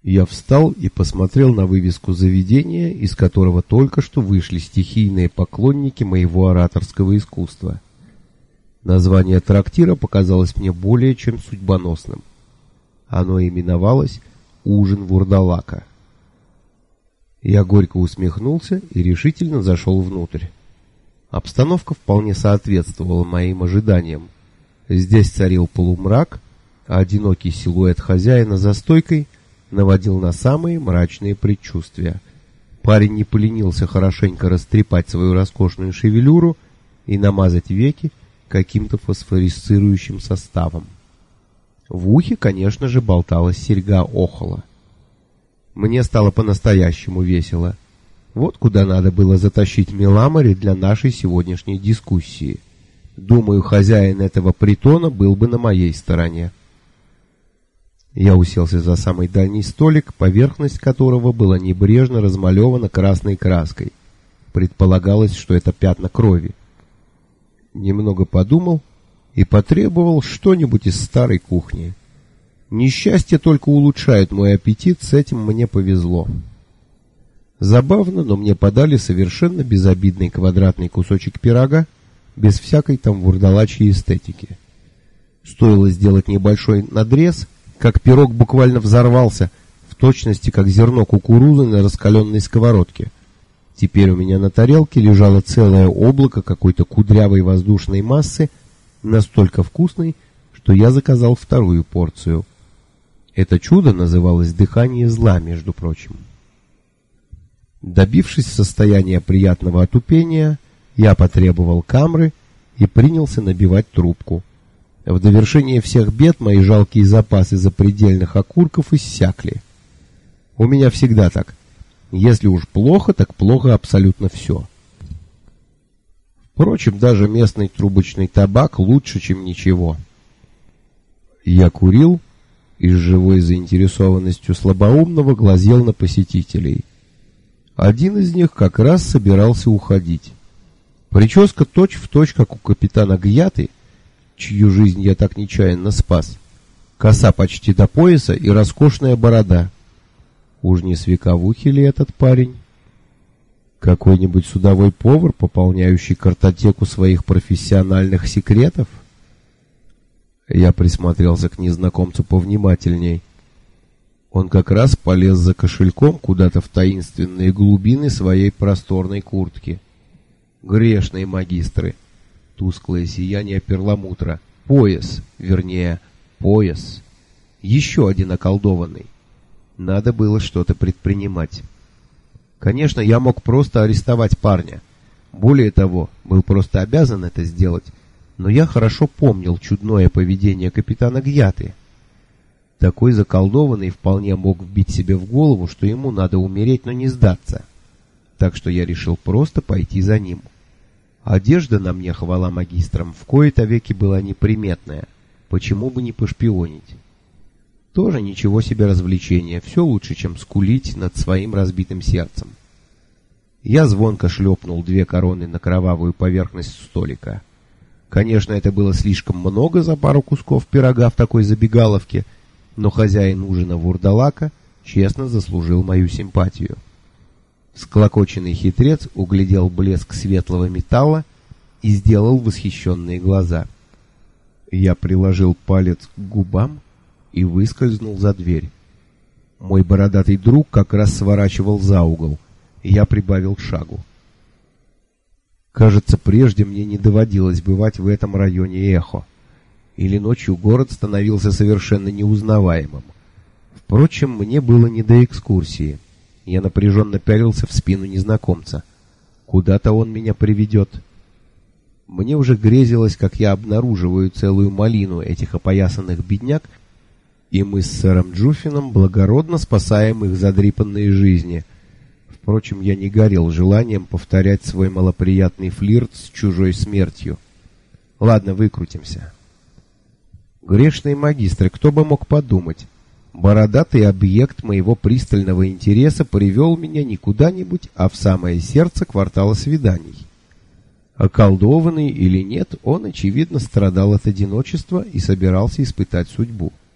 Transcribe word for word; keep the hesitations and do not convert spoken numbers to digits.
Я встал и посмотрел на вывеску заведения, из которого только что вышли стихийные поклонники моего ораторского искусства. Название трактира показалось мне более чем судьбоносным. Оно именовалось «Ужин вурдалака». Я горько усмехнулся и решительно зашел внутрь. Обстановка вполне соответствовала моим ожиданиям. Здесь царил полумрак, а одинокий силуэт хозяина за стойкой наводил на самые мрачные предчувствия. Парень не поленился хорошенько растрепать свою роскошную шевелюру и намазать веки каким-то фосфорисцирующим составом. В ухе, конечно же, болталась серьга охола. Мне стало по-настоящему весело. Вот куда надо было затащить Меламари для нашей сегодняшней дискуссии. Думаю, хозяин этого притона был бы на моей стороне. Я уселся за самый дальний столик, поверхность которого была небрежно размалевана красной краской. Предполагалось, что это пятна крови. Немного подумал и потребовал что-нибудь из старой кухни. Несчастье только улучшает мой аппетит, с этим мне повезло. Забавно, но мне подали совершенно безобидный квадратный кусочек пирога, без всякой там вурдалачьей эстетики. Стоило сделать небольшой надрез, как пирог буквально взорвался, в точности как зерно кукурузы на раскаленной сковородке. Теперь у меня на тарелке лежало целое облако какой-то кудрявой воздушной массы, настолько вкусной, что я заказал вторую порцию. Это чудо называлось «дыхание зла», между прочим. Добившись состояния приятного отупения, я потребовал камры и принялся набивать трубку. В довершение всех бед мои жалкие запасы запредельных окурков иссякли. У меня всегда так. Если уж плохо, так плохо абсолютно все. Впрочем, даже местный трубочный табак лучше, чем ничего. Я курил и с живой заинтересованностью слабоумного глазел на посетителей. Один из них как раз собирался уходить. Прическа точь-в-точь, как у капитана Гьяты, чью жизнь я так нечаянно спас. Коса почти до пояса и роскошная борода. Уж не с вековухи ли этот парень? Какой-нибудь судовой повар, пополняющий картотеку своих профессиональных секретов? Я присмотрелся к незнакомцу повнимательней. Он как раз полез за кошельком куда-то в таинственные глубины своей просторной куртки. Грешные магистры. Тусклое сияние перламутра. Пояс, вернее, пояс. Еще один околдованный. Надо было что-то предпринимать. Конечно, я мог просто арестовать парня. Более того, был просто обязан это сделать. Но я хорошо помнил чудное поведение капитана Гьяты. Такой заколдованный вполне мог вбить себе в голову, что ему надо умереть, но не сдаться. Так что я решил просто пойти за ним. Одежда на мне, хвала магистрам, в кои-то веки была неприметная. Почему бы не пошпионить? Тоже ничего себе развлечение. Все лучше, чем скулить над своим разбитым сердцем. Я звонко шлепнул две короны на кровавую поверхность столика. Конечно, это было слишком много за пару кусков пирога в такой забегаловке, но хозяин ужина вурдалака честно заслужил мою симпатию. Всклокоченный хитрец углядел блеск светлого металла и сделал восхищенные глаза. Я приложил палец к губам и выскользнул за дверь. Мой бородатый друг как раз сворачивал за угол, и я прибавил шагу. Кажется, прежде мне не доводилось бывать в этом районе Эхо. Или ночью город становился совершенно неузнаваемым. Впрочем, мне было не до экскурсии. Я напряженно пялился в спину незнакомца. Куда-то он меня приведет. Мне уже грезилось, как я обнаруживаю целую малину этих опоясанных бедняк, и мы с сэром Джуффином благородно спасаем их задрипанные жизни. Впрочем, я не горел желанием повторять свой малоприятный флирт с чужой смертью. Ладно, выкрутимся. Грешные магистры, кто бы мог подумать? Бородатый объект моего пристального интереса привел меня не куда-нибудь, а в самое сердце квартала свиданий. Околдованный или нет, он, очевидно, страдал от одиночества и собирался испытать судьбу.